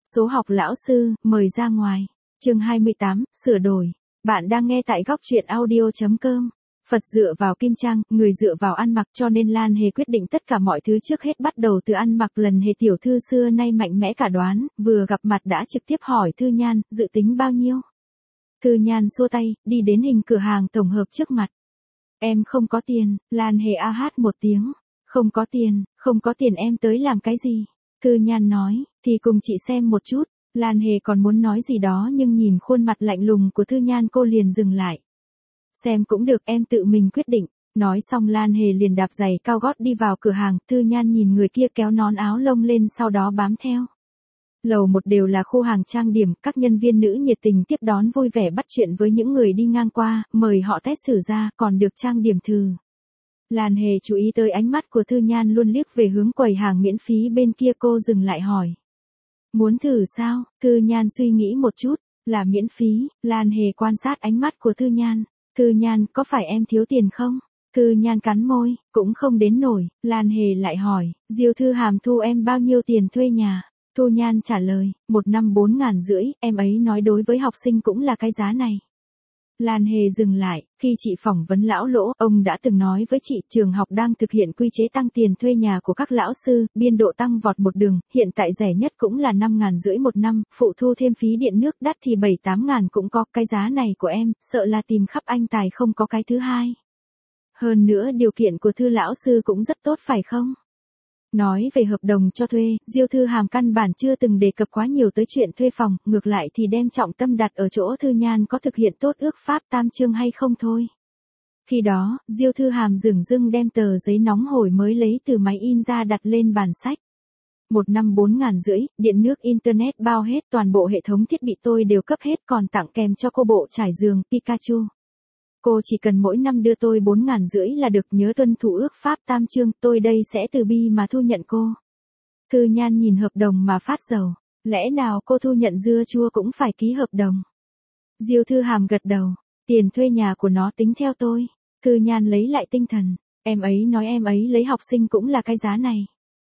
Số học lão sư, mời ra ngoài. Chương 28, sửa đổi. Bạn đang nghe tại góc truyện audio.com. Phật dựa vào kim trang, người dựa vào ăn mặc, cho nên Lan Hề quyết định tất cả mọi thứ trước hết bắt đầu từ ăn mặc. Lần Hề tiểu thư xưa nay mạnh mẽ cả đoán, vừa gặp mặt đã trực tiếp hỏi Thư Nhan, dự tính bao nhiêu? Thư Nhan xua tay, đi đến hình cửa hàng tổng hợp trước mặt. Em không có tiền. Lan Hề a hát một tiếng. Không có tiền em tới làm cái gì? Thư Nhan nói, thì cùng chị xem một chút. Lan Hề còn muốn nói gì đó nhưng nhìn khuôn mặt lạnh lùng của Thư Nhan cô liền dừng lại. Xem cũng được, em tự mình quyết định. Nói xong Lan Hề liền đạp giày cao gót đi vào cửa hàng. Thư Nhan nhìn người kia kéo nón áo lông lên sau đó bám theo. Lầu 1 đều là khu hàng trang điểm, các nhân viên nữ nhiệt tình tiếp đón vui vẻ bắt chuyện với những người đi ngang qua, mời họ test thử da, còn được trang điểm thử. Lan Hề chú ý tới ánh mắt của Thư Nhan luôn liếc về hướng quầy hàng miễn phí bên kia, cô dừng lại hỏi. Muốn thử sao? Thư Nhan suy nghĩ một chút, là miễn phí. Lan Hề quan sát ánh mắt của Thư Nhan. Thư Nhan, có phải em thiếu tiền không? Thư Nhan cắn môi, cũng không đến nổi. Lan Hề lại hỏi, Diêu Thư Hàm thu em bao nhiêu tiền thuê nhà? Thư Nhan trả lời, 1 năm 4.500, em ấy nói đối với học sinh cũng là cái giá này. Lan Hề dừng lại, khi chị phỏng vấn lão Lỗ, ông đã từng nói với chị trường học đang thực hiện quy chế tăng tiền thuê nhà của các lão sư, biên độ tăng vọt một đường, hiện tại rẻ nhất cũng là 5.500 một năm, phụ thu thêm phí điện nước đắt thì 7-8 ngàn cũng có, cái giá này của em, sợ là tìm khắp anh tài không có cái thứ hai. Hơn nữa điều kiện của Thư lão sư cũng rất tốt phải không? Nói về hợp đồng cho thuê, Diêu Thư Hàm căn bản chưa từng đề cập quá nhiều tới chuyện thuê phòng, ngược lại thì đem trọng tâm đặt ở chỗ Thư Nhan có thực hiện tốt ước pháp tam chương hay không thôi. Khi đó, Diêu Thư Hàm dửng dưng đem tờ giấy nóng hổi mới lấy từ máy in ra đặt lên bàn sách. 1 năm 4.500, điện nước internet bao hết, toàn bộ hệ thống thiết bị tôi đều cấp hết, còn tặng kèm cho cô bộ trải giường Pikachu. Cô chỉ cần mỗi năm đưa tôi 4.500 là được, nhớ tuân thủ ước pháp tam chương, tôi đây sẽ từ bi mà thu nhận cô. Thư Nhan nhìn hợp đồng mà phát dầu, lẽ nào cô thu nhận dưa chua cũng phải ký hợp đồng? Diêu Thư Hàm gật đầu, tiền thuê nhà của nó tính theo tôi. Thư Nhan lấy lại tinh thần, em ấy nói em ấy lấy học sinh cũng là cái giá này.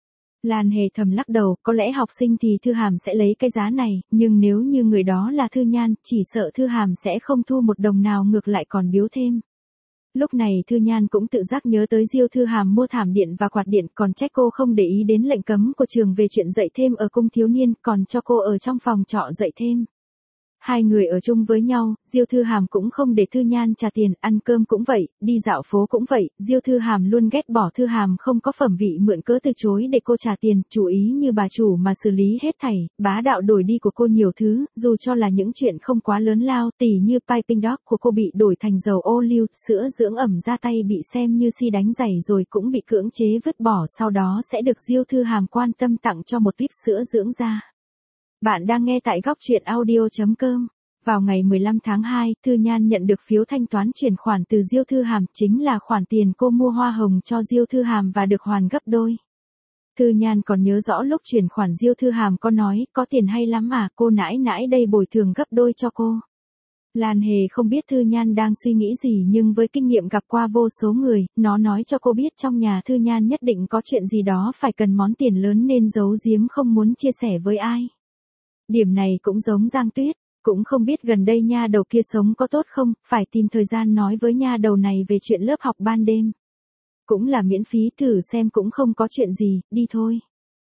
Lan Hề thầm lắc đầu, có lẽ học sinh thì Thư Hàm sẽ lấy cái giá này, nhưng nếu như người đó là Thư Nhan, chỉ sợ Thư Hàm sẽ không thu một đồng nào, ngược lại còn biếu thêm. Lúc này Thư Nhan cũng tự giác nhớ tới Diêu Thư Hàm mua thảm điện và quạt điện, còn trách cô không để ý đến lệnh cấm của trường về chuyện dạy thêm ở cung thiếu niên, còn cho cô ở trong phòng trọ dạy thêm. Hai người ở chung với nhau, Diêu Thư Hàm cũng không để Thư Nhan trả tiền, ăn cơm cũng vậy, đi dạo phố cũng vậy, Diêu Thư Hàm luôn ghét bỏ Thư Hàm không có phẩm vị, mượn cớ từ chối để cô trả tiền, chủ ý như bà chủ mà xử lý hết thảy, bá đạo đổi đi của cô nhiều thứ, dù cho là những chuyện không quá lớn lao, tỉ như piping dog của cô bị đổi thành dầu ô liu, sữa dưỡng ẩm da tay bị xem như si đánh giày rồi cũng bị cưỡng chế vứt bỏ, sau đó sẽ được Diêu Thư Hàm quan tâm tặng cho một tuyếp sữa dưỡng da. Bạn đang nghe tại góc truyện audio.com. Vào ngày 15 tháng 2, Thư Nhan nhận được phiếu thanh toán chuyển khoản từ Diêu Thư Hàm, chính là khoản tiền cô mua hoa hồng cho Diêu Thư Hàm và được hoàn gấp đôi. Thư Nhan còn nhớ rõ lúc chuyển khoản Diêu Thư Hàm có nói, có tiền hay lắm à, cô nãi nãi đây bồi thường gấp đôi cho cô. Lan Hề không biết Thư Nhan đang suy nghĩ gì, nhưng với kinh nghiệm gặp qua vô số người, nó nói cho cô biết trong nhà Thư Nhan nhất định có chuyện gì đó phải cần món tiền lớn nên giấu giếm không muốn chia sẻ với ai. Điểm này cũng giống Giang Tuyết, cũng không biết gần đây nha đầu kia sống có tốt không, phải tìm thời gian nói với nha đầu này về chuyện lớp học ban đêm. Cũng là miễn phí, thử xem cũng không có chuyện gì, đi thôi.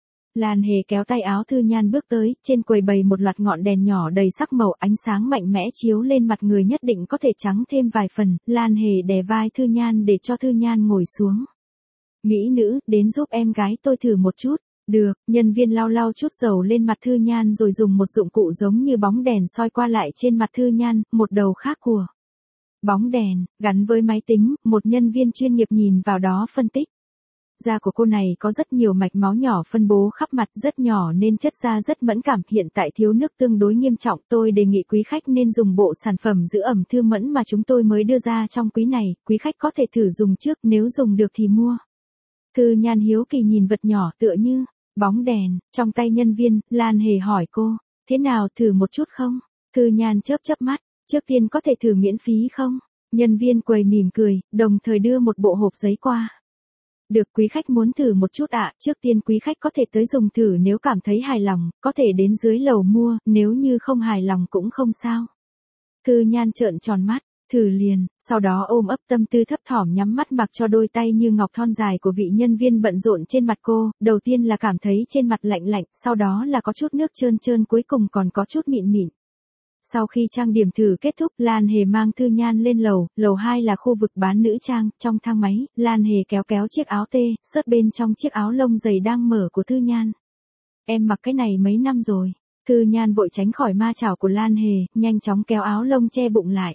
Lan Hề kéo tay áo Thư Nhan bước tới, trên quầy bày một loạt ngọn đèn nhỏ đầy sắc màu, ánh sáng mạnh mẽ chiếu lên mặt người nhất định có thể trắng thêm vài phần. Lan Hề đè vai Thư Nhan để cho Thư Nhan ngồi xuống. Mỹ nữ, đến giúp em gái tôi thử một chút. Được, nhân viên lau lau chút dầu lên mặt Thư Nhan rồi dùng một dụng cụ giống như bóng đèn soi qua lại trên mặt Thư Nhan, một đầu khác của bóng đèn, gắn với máy tính, một nhân viên chuyên nghiệp nhìn vào đó phân tích. Da của cô này có rất nhiều mạch máu nhỏ phân bố khắp mặt, rất nhỏ nên chất da rất mẫn cảm, hiện tại thiếu nước tương đối nghiêm trọng, tôi đề nghị quý khách nên dùng bộ sản phẩm giữ ẩm Thư Mẫn mà chúng tôi mới đưa ra trong quý này, quý khách có thể thử dùng trước, nếu dùng được thì mua. Thư Nhan hiếu kỳ nhìn vật nhỏ tựa như bóng đèn trong tay nhân viên. Lan Hề hỏi cô, thế nào, thử một chút không? Thư Nhan chớp mắt, trước tiên có thể thử miễn phí không? Nhân viên quầy mỉm cười, đồng thời đưa một bộ hộp giấy qua. Được quý khách muốn thử một chút ạ, trước tiên quý khách có thể tới dùng thử nếu cảm thấy hài lòng, có thể đến dưới lầu mua, nếu như không hài lòng cũng không sao. Thư Nhan trợn tròn mắt, thử liền, sau đó ôm ấp tâm tư thấp thỏm nhắm mắt mặc cho đôi tay như ngọc thon dài của vị nhân viên bận rộn trên mặt cô, đầu tiên là cảm thấy trên mặt lạnh lạnh, sau đó là có chút nước trơn trơn, cuối cùng còn có chút mịn mịn. Sau khi trang điểm thử kết thúc, Lan Hề mang Thư Nhan lên lầu 2 là khu vực bán nữ trang, trong thang máy, Lan Hề kéo kéo chiếc áo xớt bên trong chiếc áo lông dày đang mở của Thư Nhan. Em mặc cái này mấy năm rồi. Thư Nhan vội tránh khỏi ma chảo của Lan Hề, nhanh chóng kéo áo lông che bụng lại.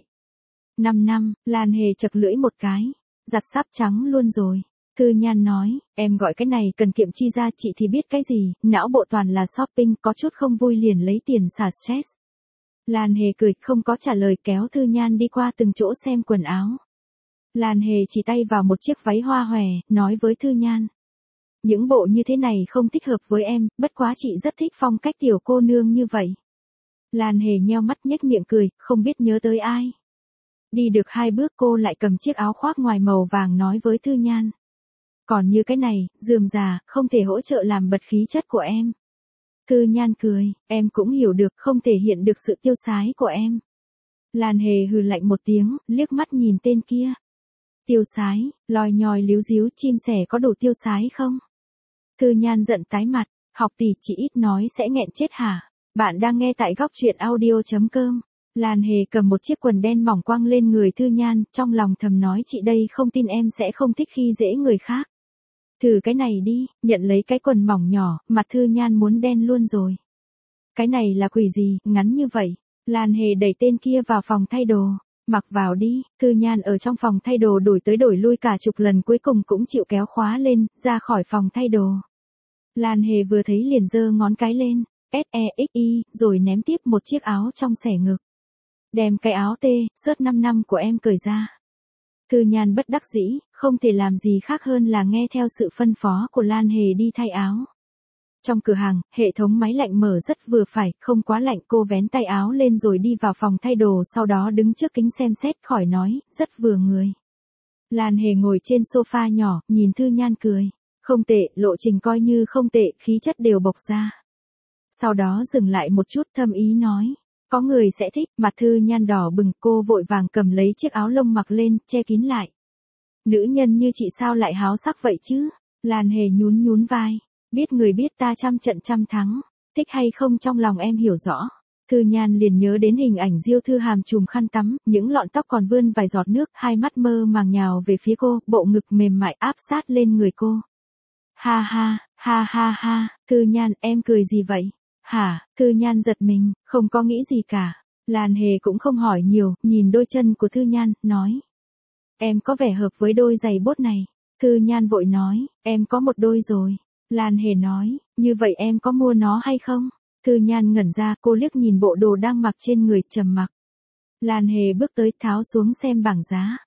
5 năm, Lan Hề chật lưỡi một cái. Giặt sắp trắng luôn rồi. Thư Nhan nói, em gọi cái này cần kiệm chi ra, chị thì biết cái gì, não bộ toàn là shopping, có chút không vui liền lấy tiền xả stress. Lan Hề cười, không có trả lời, kéo Thư Nhan đi qua từng chỗ xem quần áo. Lan Hề chỉ tay vào một chiếc váy hoa hòe, nói với Thư Nhan. Những bộ như thế này không thích hợp với em, bất quá chị rất thích phong cách tiểu cô nương như vậy. Lan Hề nheo mắt nhếch miệng cười, không biết nhớ tới ai. Đi được 2 bước cô lại cầm chiếc áo khoác ngoài màu vàng nói với Thư Nhan. Còn như cái này, rườm rà, không thể hỗ trợ làm bật khí chất của em. Thư Nhan cười, em cũng hiểu được, không thể hiện được sự tiêu sái của em. Lan Hề hừ lạnh một tiếng, liếc mắt nhìn tên kia. Tiêu sái, lòi nhòi líu díu, chim sẻ có đủ tiêu sái không? Thư Nhan giận tái mặt, học tỷ chỉ ít nói sẽ nghẹn chết hả? Bạn đang nghe tại góc truyện audio.com. Lan Hề cầm một chiếc quần đen mỏng quăng lên người Thư Nhan, trong lòng thầm nói chị đây không tin em sẽ không thích khi dễ người khác. Thử cái này đi, nhận lấy cái quần mỏng nhỏ, mặt Thư Nhan muốn đen luôn rồi. Cái này là quỷ gì, ngắn như vậy. Lan Hề đẩy tên kia vào phòng thay đồ. Mặc vào đi, Thư Nhan ở trong phòng thay đồ đổi tới đổi lui cả chục lần cuối cùng cũng chịu kéo khóa lên, ra khỏi phòng thay đồ. Lan Hề vừa thấy liền giơ ngón cái lên, SEXY, rồi ném tiếp một chiếc áo trong xẻ ngực. Đem cái áo xớt 5 năm của em cởi ra. Thư Nhan bất đắc dĩ, không thể làm gì khác hơn là nghe theo sự phân phó của Lan Hề đi thay áo. Trong cửa hàng, hệ thống máy lạnh mở rất vừa phải, không quá lạnh, cô vén tay áo lên rồi đi vào phòng thay đồ, sau đó đứng trước kính xem xét, khỏi nói, rất vừa người. Lan Hề ngồi trên sofa nhỏ, nhìn Thư Nhan cười. Không tệ, lộ trình coi như không tệ, khí chất đều bộc ra. Sau đó dừng lại một chút, thâm ý nói. Có người sẽ thích, mặt Thư Nhan đỏ bừng, cô vội vàng cầm lấy chiếc áo lông mặc lên, che kín lại. Nữ nhân như chị sao lại háo sắc vậy chứ? Lan Hề nhún nhún vai. Biết người biết ta trăm trận trăm thắng. Thích hay không trong lòng em hiểu rõ. Thư Nhan liền nhớ đến hình ảnh Diêu Thư Hàm chùm khăn tắm, những lọn tóc còn vươn vài giọt nước, hai mắt mơ màng nhào về phía cô, bộ ngực mềm mại áp sát lên người cô. Ha ha, ha ha ha, Thư Nhan, em cười gì vậy? Hả? Thư Nhan giật mình, không có nghĩ gì cả. Lan Hề cũng không hỏi nhiều, nhìn đôi chân của Thư Nhan, nói. Em có vẻ hợp với đôi giày bốt này. Thư Nhan vội nói, em có một đôi rồi. Lan Hề nói, như vậy em có mua nó hay không? Thư Nhan ngẩn ra, cô liếc nhìn bộ đồ đang mặc trên người, trầm mặc. Lan Hề bước tới tháo xuống xem bảng giá.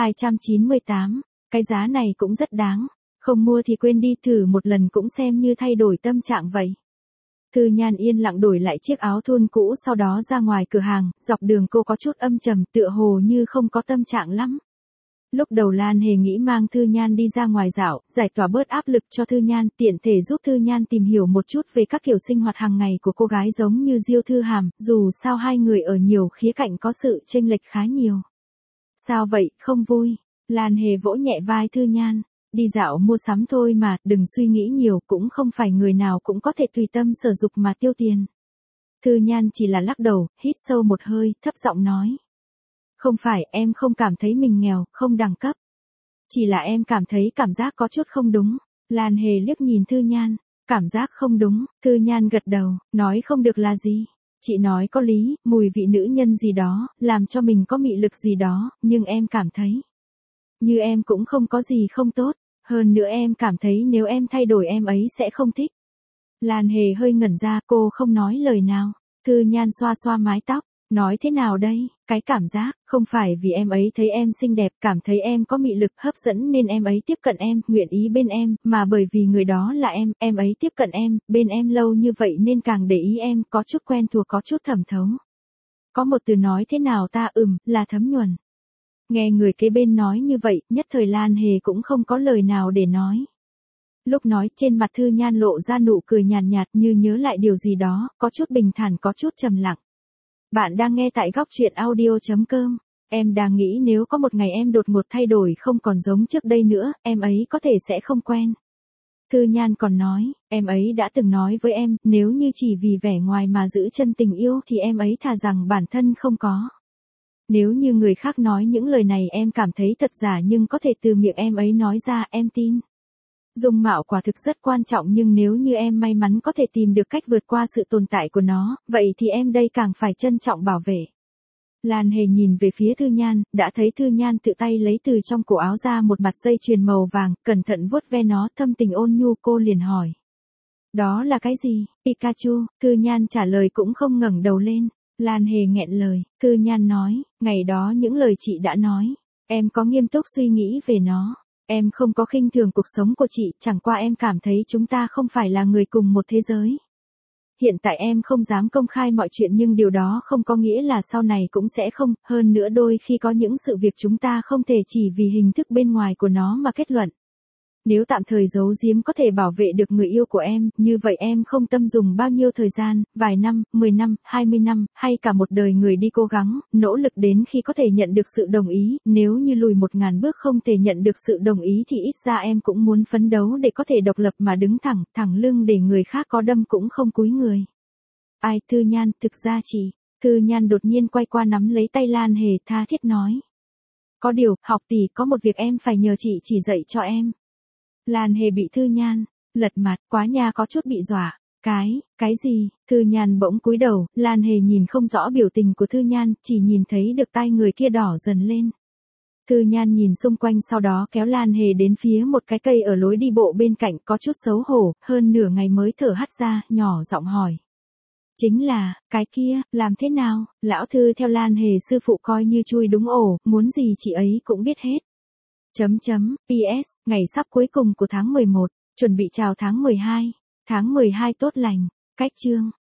298, cái giá này cũng rất đáng. Không mua thì quên đi, thử một lần cũng xem như thay đổi tâm trạng vậy. Thư Nhan yên lặng đổi lại chiếc áo thun cũ, sau đó ra ngoài cửa hàng, dọc đường cô có chút âm trầm, tựa hồ như không có tâm trạng lắm. Lúc đầu Lan Hề nghĩ mang Thư Nhan đi ra ngoài dạo, giải tỏa bớt áp lực cho Thư Nhan, tiện thể giúp Thư Nhan tìm hiểu một chút về các kiểu sinh hoạt hàng ngày của cô gái giống như Diêu Thư Hàm, dù sao hai người ở nhiều khía cạnh có sự chênh lệch khá nhiều. Sao vậy, không vui? Lan Hề vỗ nhẹ vai Thư Nhan. Đi dạo mua sắm thôi mà, đừng suy nghĩ nhiều, cũng không phải người nào cũng có thể tùy tâm sở dục mà tiêu tiền. Thư Nhan chỉ là lắc đầu, hít sâu một hơi, thấp giọng nói. Không phải, em không cảm thấy mình nghèo, không đẳng cấp. Chỉ là em cảm thấy cảm giác có chút không đúng. Lan Hề liếc nhìn Thư Nhan. Cảm giác không đúng, Thư Nhan gật đầu, nói không được là gì. Chị nói có lý, mùi vị nữ nhân gì đó, làm cho mình có mị lực gì đó, nhưng em cảm thấy. Như em cũng không có gì không tốt. Hơn nữa em cảm thấy nếu em thay đổi em ấy sẽ không thích. Lan Hề hơi ngẩn ra, cô không nói lời nào. Thư Nhan xoa xoa mái tóc. Nói thế nào đây, cái cảm giác, không phải vì em ấy thấy em xinh đẹp, cảm thấy em có mị lực hấp dẫn nên em ấy tiếp cận em, nguyện ý bên em, mà bởi vì người đó là em ấy tiếp cận em, bên em lâu như vậy nên càng để ý em, có chút quen thuộc, có chút thẩm thấu. Có một từ nói thế nào ta là thấm nhuần. Nghe người kế bên nói như vậy, nhất thời Lan Hề cũng không có lời nào để nói. Lúc nói trên mặt Thư Nhan lộ ra nụ cười nhàn nhạt như nhớ lại điều gì đó, có chút bình thản có chút trầm lặng. Bạn đang nghe tại góc truyện audio.com. Em đang nghĩ nếu có một ngày em đột ngột thay đổi không còn giống trước đây nữa, em ấy có thể sẽ không quen. Thư Nhan còn nói, em ấy đã từng nói với em, nếu như chỉ vì vẻ ngoài mà giữ chân tình yêu thì em ấy thà rằng bản thân không có. Nếu như người khác nói những lời này em cảm thấy thật giả nhưng có thể từ miệng em ấy nói ra em tin. Dung mạo quả thực rất quan trọng nhưng nếu như em may mắn có thể tìm được cách vượt qua sự tồn tại của nó, vậy thì em đây càng phải trân trọng bảo vệ. Lan Hề nhìn về phía Thư Nhan, đã thấy Thư Nhan tự tay lấy từ trong cổ áo ra một mặt dây chuyền màu vàng, cẩn thận vuốt ve nó, thâm tình ôn nhu, cô liền hỏi. Đó là cái gì? Pikachu, Thư Nhan trả lời cũng không ngẩng đầu lên. Lan Hề nghẹn lời, Thư Nhan nói, ngày đó những lời chị đã nói, em có nghiêm túc suy nghĩ về nó. Em không có khinh thường cuộc sống của chị, chẳng qua em cảm thấy chúng ta không phải là người cùng một thế giới. Hiện tại em không dám công khai mọi chuyện nhưng điều đó không có nghĩa là sau này cũng sẽ không, hơn nữa đôi khi có những sự việc chúng ta không thể chỉ vì hình thức bên ngoài của nó mà kết luận. Nếu tạm thời giấu giếm có thể bảo vệ được người yêu của em, như vậy em không tâm dùng bao nhiêu thời gian, vài năm, 10 năm, 20 năm, hay cả một đời người đi cố gắng, nỗ lực đến khi có thể nhận được sự đồng ý, nếu như lùi 1000 bước không thể nhận được sự đồng ý thì ít ra em cũng muốn phấn đấu để có thể độc lập mà đứng thẳng, thẳng lưng để người khác có đâm cũng không cúi người. Ai, Thư Nhan, thực ra Thư Nhan đột nhiên quay qua nắm lấy tay Lan Hề tha thiết nói. Có điều, học tỷ có một việc em phải nhờ chị chỉ dạy cho em. Lan Hề bị Thư Nhan lật mặt, quá nha có chút bị dọa. Cái gì? Thư Nhan bỗng cúi đầu, Lan Hề nhìn không rõ biểu tình của Thư Nhan, chỉ nhìn thấy được tai người kia đỏ dần lên. Thư Nhan nhìn xung quanh sau đó kéo Lan Hề đến phía một cái cây ở lối đi bộ bên cạnh, có chút xấu hổ, hơn nửa ngày mới thở hắt ra, nhỏ giọng hỏi. Chính là, cái kia, làm thế nào? Lão Thư theo Lan Hề sư phụ coi như chui đúng ổ, muốn gì chị ấy cũng biết hết. PS, ngày sắp cuối cùng của tháng 11, chuẩn bị chào tháng 12. Tháng 12 tốt lành, cách chương.